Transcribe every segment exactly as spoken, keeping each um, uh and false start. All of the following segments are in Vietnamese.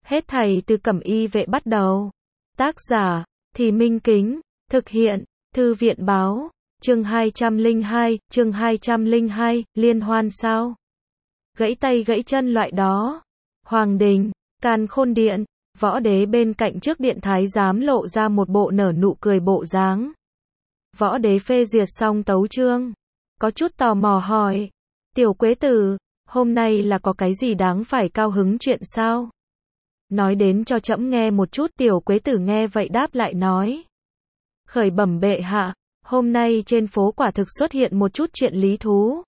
Hết thảy từ Cẩm Y Vệ bắt đầu. Tác giả, Thì Minh Kính, thực hiện, Thư viện báo, chương hai trăm lẻ hai, chương hai trăm lẻ hai, liên hoan sao? Gãy tay gãy chân loại đó. Hoàng đình, Càn Khôn điện, Võ Đế bên cạnh trước điện thái giám lộ ra một bộ nở nụ cười bộ dáng. Võ Đế phê duyệt xong tấu chương, có chút tò mò hỏi, tiểu quế tử, hôm nay là có cái gì đáng phải cao hứng chuyện sao? Nói đến cho trẫm nghe một chút. Tiểu quế tử nghe vậy đáp lại nói, khởi bẩm bệ hạ, hôm nay trên phố quả thực xuất hiện một chút chuyện lý thú.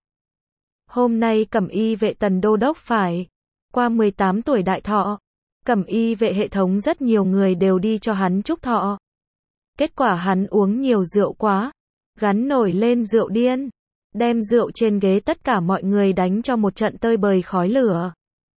Hôm nay Cẩm Y Vệ Tần Đô Đốc phải qua mười tám tuổi đại thọ. Cẩm Y Vệ hệ thống rất nhiều người đều đi cho hắn chúc thọ. Kết quả hắn uống nhiều rượu quá, gắn nổi lên rượu điên, đem rượu trên ghế tất cả mọi người đánh cho một trận tơi bời khói lửa.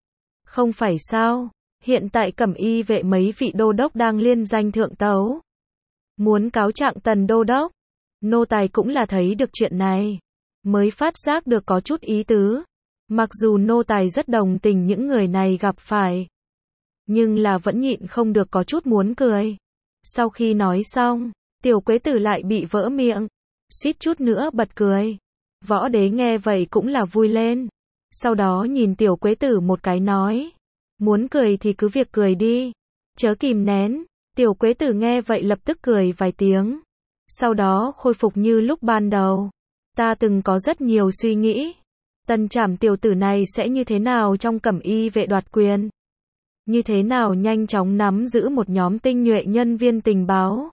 Không phải sao, hiện tại Cẩm Y Vệ mấy vị đô đốc đang liên danh thượng tấu, muốn cáo trạng Tần Đô Đốc. Nô tài cũng là thấy được chuyện này, mới phát giác được có chút ý tứ. Mặc dù nô tài rất đồng tình những người này gặp phải, nhưng là vẫn nhịn không được có chút muốn cười. Sau khi nói xong, tiểu quế tử lại bị vỡ miệng, suýt chút nữa bật cười. Võ Đế nghe vậy cũng là vui lên. Sau đó nhìn tiểu quế tử một cái nói, muốn cười thì cứ việc cười đi, chớ kìm nén. Tiểu quế tử nghe vậy lập tức cười vài tiếng, sau đó khôi phục như lúc ban đầu. Ta từng có rất nhiều suy nghĩ, Tần Trảm tiểu tử này sẽ như thế nào trong Cẩm Y Vệ đoạt quyền, như thế nào nhanh chóng nắm giữ một nhóm tinh nhuệ nhân viên tình báo,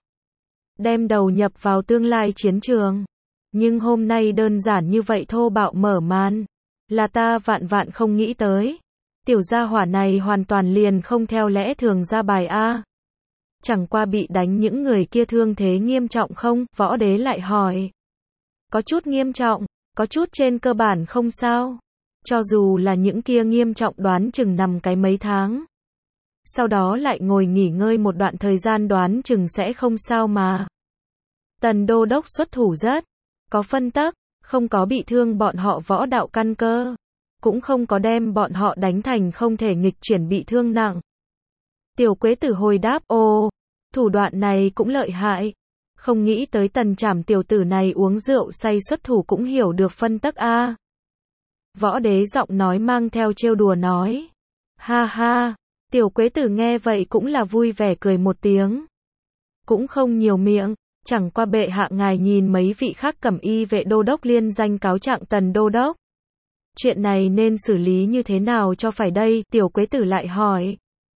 đem đầu nhập vào tương lai chiến trường. Nhưng hôm nay đơn giản như vậy thô bạo mở màn, là ta vạn vạn không nghĩ tới. Tiểu gia hỏa này hoàn toàn liền không theo lẽ thường ra bài a. Chẳng qua bị đánh những người kia thương thế nghiêm trọng không? Võ Đế lại hỏi. Có chút nghiêm trọng, có chút trên cơ bản không sao. Cho dù là những kia nghiêm trọng đoán chừng nằm cái mấy tháng, sau đó lại ngồi nghỉ ngơi một đoạn thời gian đoán chừng sẽ không sao mà. Tần Đô Đốc xuất thủ rất có phân tắc, không có bị thương bọn họ võ đạo căn cơ, cũng không có đem bọn họ đánh thành không thể nghịch chuyển bị thương nặng. Tiểu quế tử hồi đáp, ồ, thủ đoạn này cũng lợi hại. Không nghĩ tới Tần Trảm tiểu tử này uống rượu say xuất thủ cũng hiểu được phân tắc a. Võ Đế giọng nói mang theo trêu đùa nói, ha ha. Tiểu quế tử nghe vậy cũng là vui vẻ cười một tiếng, cũng không nhiều miệng. Chẳng qua bệ hạ ngài nhìn mấy vị khác Cẩm Y Vệ đô đốc liên danh cáo trạng Tần Đô Đốc, chuyện này nên xử lý như thế nào cho phải đây? Tiểu quế tử lại hỏi.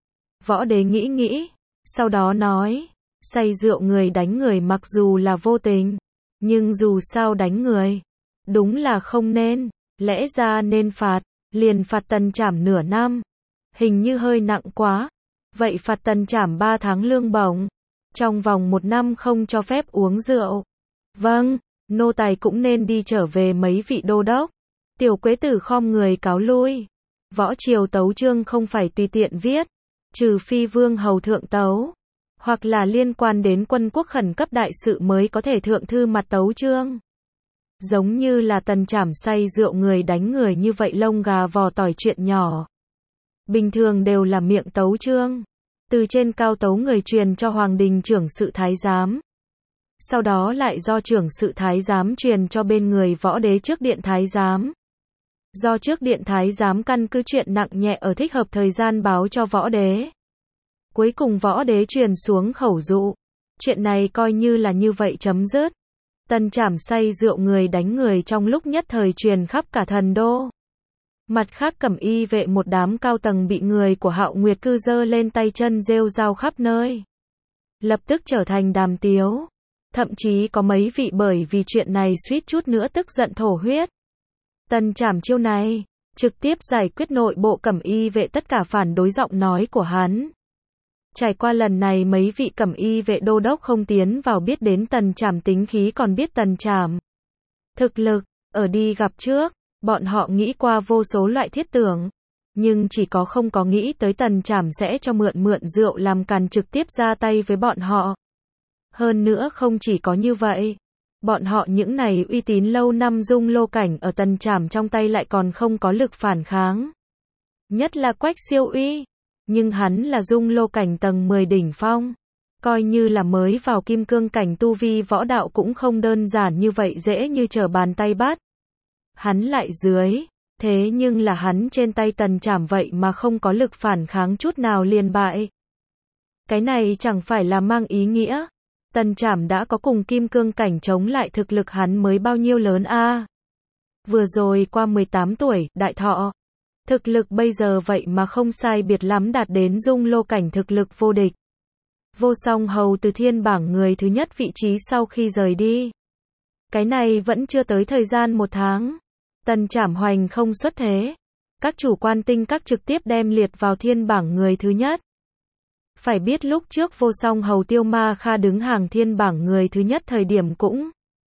Võ Đế nghĩ nghĩ, sau đó nói, say rượu người đánh người mặc dù là vô tình, nhưng dù sao đánh người, đúng là không nên, lẽ ra nên phạt, liền phạt Tần Trảm nửa năm, hình như hơi nặng quá, vậy phạt Tần Trảm ba tháng lương bổng, trong vòng một năm không cho phép uống rượu. Vâng, nô tài cũng nên đi trở về mấy vị đô đốc. Tiểu quế tử khom người cáo lui. Võ triều tấu chương không phải tùy tiện viết, trừ phi vương hầu thượng tấu, hoặc là liên quan đến quân quốc khẩn cấp đại sự mới có thể thượng thư mặt tấu chương. Giống như là Tần Trảm say rượu người đánh người như vậy lông gà vò tỏi chuyện nhỏ, bình thường đều là miệng tấu chương, từ trên cao tấu người truyền cho hoàng đình trưởng sự thái giám, sau đó lại do trưởng sự thái giám truyền cho bên người Võ Đế trước điện thái giám, do trước điện thái giám căn cứ chuyện nặng nhẹ ở thích hợp thời gian báo cho Võ Đế, cuối cùng Võ Đế truyền xuống khẩu dụ. Chuyện này coi như là như vậy chấm dứt. Tần Trảm say rượu người đánh người trong lúc nhất thời truyền khắp cả thần đô. Mặt khác Cẩm Y Vệ một đám cao tầng bị người của Hạo Nguyệt Cư giơ lên tay chân rêu rao khắp nơi, lập tức trở thành đàm tiếu. Thậm chí có mấy vị bởi vì chuyện này suýt chút nữa tức giận thổ huyết. Tần Trảm chiêu này, trực tiếp giải quyết nội bộ Cẩm Y Vệ tất cả phản đối giọng nói của hắn. Trải qua lần này mấy vị Cẩm Y Vệ đô đốc không tiến vào biết đến Tần Trảm tính khí còn biết Tần Trảm thực lực, ở đi gặp trước, bọn họ nghĩ qua vô số loại thiết tưởng, nhưng chỉ có không có nghĩ tới Tần Trảm sẽ cho mượn mượn rượu làm càn trực tiếp ra tay với bọn họ. Hơn nữa không chỉ có như vậy, bọn họ những này uy tín lâu năm dung lô cảnh ở Tần Trảm trong tay lại còn không có lực phản kháng. Nhất là Quách Siêu Uy, Nhưng hắn là dung lô cảnh tầng mười đỉnh phong. Coi như là mới vào kim cương cảnh tu vi võ đạo cũng không đơn giản như vậy dễ như trở bàn tay bắt. Hắn lại dưới, thế nhưng là hắn trên tay Tần Trảm vậy mà không có lực phản kháng chút nào liền bại. Cái này chẳng phải là mang ý nghĩa, Tần Trảm đã có cùng kim cương cảnh chống lại thực lực hắn mới bao nhiêu lớn a. À, vừa rồi qua mười tám tuổi, đại thọ. Thực lực bây giờ vậy mà không sai biệt lắm đạt đến dung lô cảnh thực lực vô địch. Vô Song Hầu từ thiên bảng người thứ nhất vị trí sau khi rời đi. Cái này vẫn chưa tới thời gian một tháng. Tần Trảm hoành không xuất thế. Các chủ quan tinh các trực tiếp đem liệt vào thiên bảng người thứ nhất. Phải biết lúc trước Vô Song Hầu Tiêu Ma Kha đứng hàng thiên bảng người thứ nhất thời điểm cũng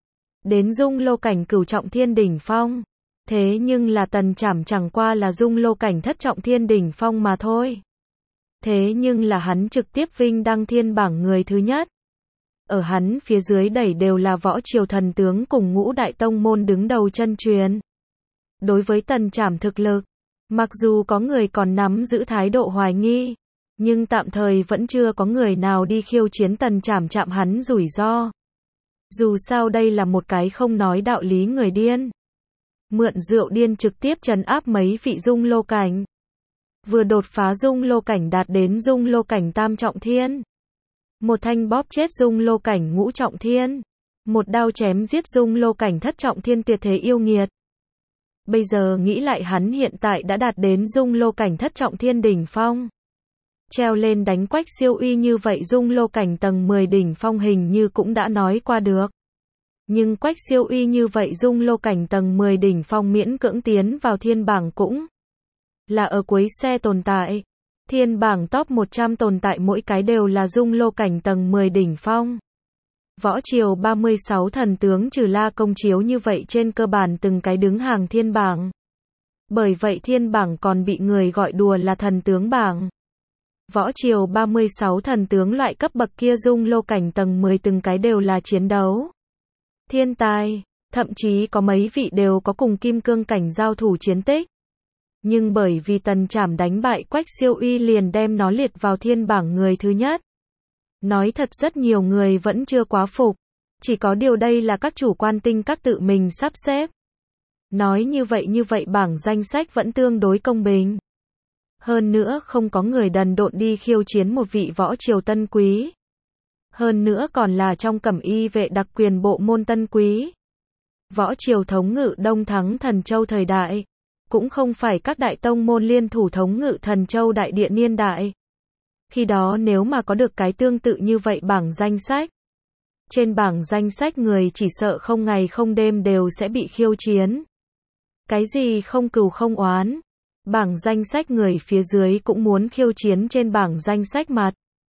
đến dung lô cảnh cửu trọng thiên đỉnh phong. Thế nhưng là Tần Trảm chẳng qua là dung lô cảnh thất trọng thiên đỉnh phong mà thôi. Thế nhưng là hắn trực tiếp vinh đăng thiên bảng người thứ nhất. Ở hắn phía dưới đẩy đều là võ triều thần tướng cùng ngũ đại tông môn đứng đầu chân truyền. Đối với Tần Trảm thực lực, mặc dù có người còn nắm giữ thái độ hoài nghi, nhưng tạm thời vẫn chưa có người nào đi khiêu chiến Tần Trảm chạm hắn rủi ro. Dù sao đây là một cái không nói đạo lý người điên. Mượn rượu điên trực tiếp trấn áp mấy vị dung lô cảnh. Vừa đột phá dung lô cảnh đạt đến dung lô cảnh tam trọng thiên. Một thanh bóp chết dung lô cảnh ngũ trọng thiên. Một đao chém giết dung lô cảnh thất trọng thiên tuyệt thế yêu nghiệt. Bây giờ nghĩ lại hắn hiện tại đã đạt đến dung lô cảnh thất trọng thiên đỉnh phong. Treo lên đánh Quách Siêu Uy như vậy dung lô cảnh tầng mười đỉnh phong hình như cũng đã nói qua được. Nhưng Quách Siêu Uy như vậy dung lô cảnh tầng mười đỉnh phong miễn cưỡng tiến vào thiên bảng cũng là ở cuối xe tồn tại. Thiên bảng top một trăm tồn tại mỗi cái đều là dung lô cảnh tầng mười đỉnh phong. Võ triều ba mươi sáu thần tướng trừ La Công Chiếu như vậy trên cơ bản từng cái đứng hàng thiên bảng. Bởi vậy thiên bảng còn bị người gọi đùa là thần tướng bảng. Võ triều ba mươi sáu thần tướng loại cấp bậc kia dung lô cảnh tầng mười từng cái đều là chiến đấu thiên tài, thậm chí có mấy vị đều có cùng kim cương cảnh giao thủ chiến tích. Nhưng bởi vì Tần Trảm đánh bại Quách Siêu Uy liền đem nó liệt vào thiên bảng người thứ nhất. Nói thật rất nhiều người vẫn chưa quá phục. Chỉ có điều đây là các chủ quan tinh các tự mình sắp xếp. Nói như vậy như vậy bảng danh sách vẫn tương đối công bình. Hơn nữa không có người đần độn đi khiêu chiến một vị võ triều tân quý. Hơn nữa còn là trong cẩm y vệ đặc quyền bộ môn tân quý. Võ triều thống ngự Đông Thắng Thần Châu thời đại. Cũng không phải các đại tông môn liên thủ thống ngự Thần Châu đại địa niên đại. Khi đó nếu mà có được cái tương tự như vậy bảng danh sách. Trên bảng danh sách người chỉ sợ không ngày không đêm đều sẽ bị khiêu chiến. Cái gì không cừu không oán. Bảng danh sách người phía dưới cũng muốn khiêu chiến trên bảng danh sách mặt.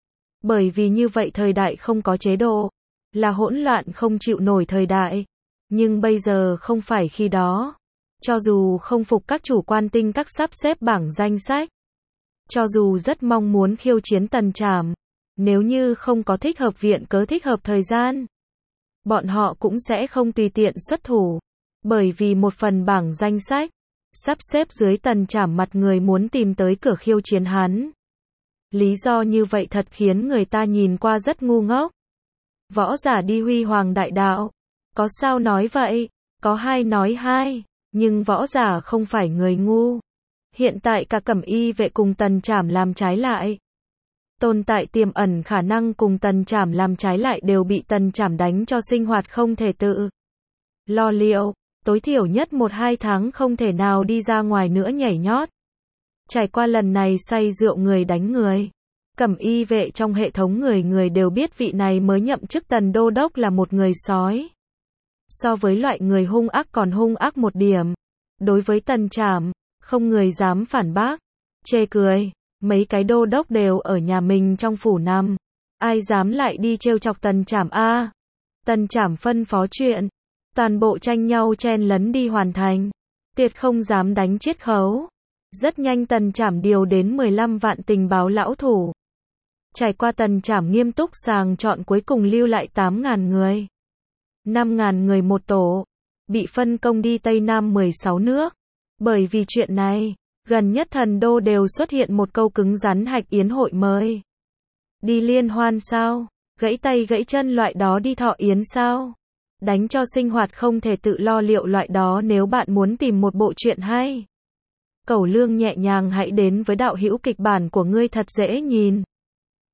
Bởi vì như vậy thời đại không có chế độ. Là hỗn loạn không chịu nổi thời đại. Nhưng bây giờ không phải khi đó. Cho dù không phục các chủ quan tinh các sắp xếp bảng danh sách. Cho dù rất mong muốn khiêu chiến Tần Trảm. Nếu như không có thích hợp viện cớ thích hợp thời gian. Bọn họ cũng sẽ không tùy tiện xuất thủ. Bởi vì một phần bảng danh sách. Sắp xếp dưới Tần Trảm mặt người muốn tìm tới cửa khiêu chiến hắn. Lý do như vậy thật khiến người ta nhìn qua rất ngu ngốc. Võ giả đi huy hoàng đại đạo. Có sao nói vậy? Có hai nói hai. Nhưng võ giả không phải người ngu. Hiện tại cả cẩm y vệ cùng Tần Trảm làm trái lại. Tồn tại tiềm ẩn khả năng cùng Tần Trảm làm trái lại đều bị Tần Trảm đánh cho sinh hoạt không thể tự lo liệu. Tối thiểu nhất một hai tháng không thể nào đi ra ngoài nữa nhảy nhót. Trải qua lần này say rượu người đánh người. Cẩm y vệ trong hệ thống người người đều biết vị này mới nhậm chức Tần Đô Đốc là một người sói. So với loại người hung ác còn hung ác một điểm. Đối với Tần Trảm, không người dám phản bác. Chê cười, mấy cái đô đốc đều ở nhà mình trong phủ nằm. Ai dám lại đi trêu chọc Tần Trảm a? Tần Trảm phân phó chuyện. Toàn bộ tranh nhau chen lấn đi hoàn thành. Tuyệt không dám đánh chiết khấu. Rất nhanh Tần Trảm điều đến mười lăm vạn tình báo lão thủ. Trải qua Tần Trảm nghiêm túc sàng chọn cuối cùng lưu lại tám ngàn người. năm ngàn người một tổ. Bị phân công đi Tây Nam mười sáu nước. Bởi vì chuyện này, Gần nhất thần đô đều xuất hiện một câu cứng rắn hạch yến hội mới. Đi liên hoan sao? Gãy tay gãy chân loại đó đi thọ yến sao? Đánh cho sinh hoạt không thể tự lo liệu loại đó nếu bạn muốn tìm một bộ truyện hay. Cẩu Lương nhẹ nhàng hãy đến với đạo hữu kịch bản của ngươi thật dễ nhìn.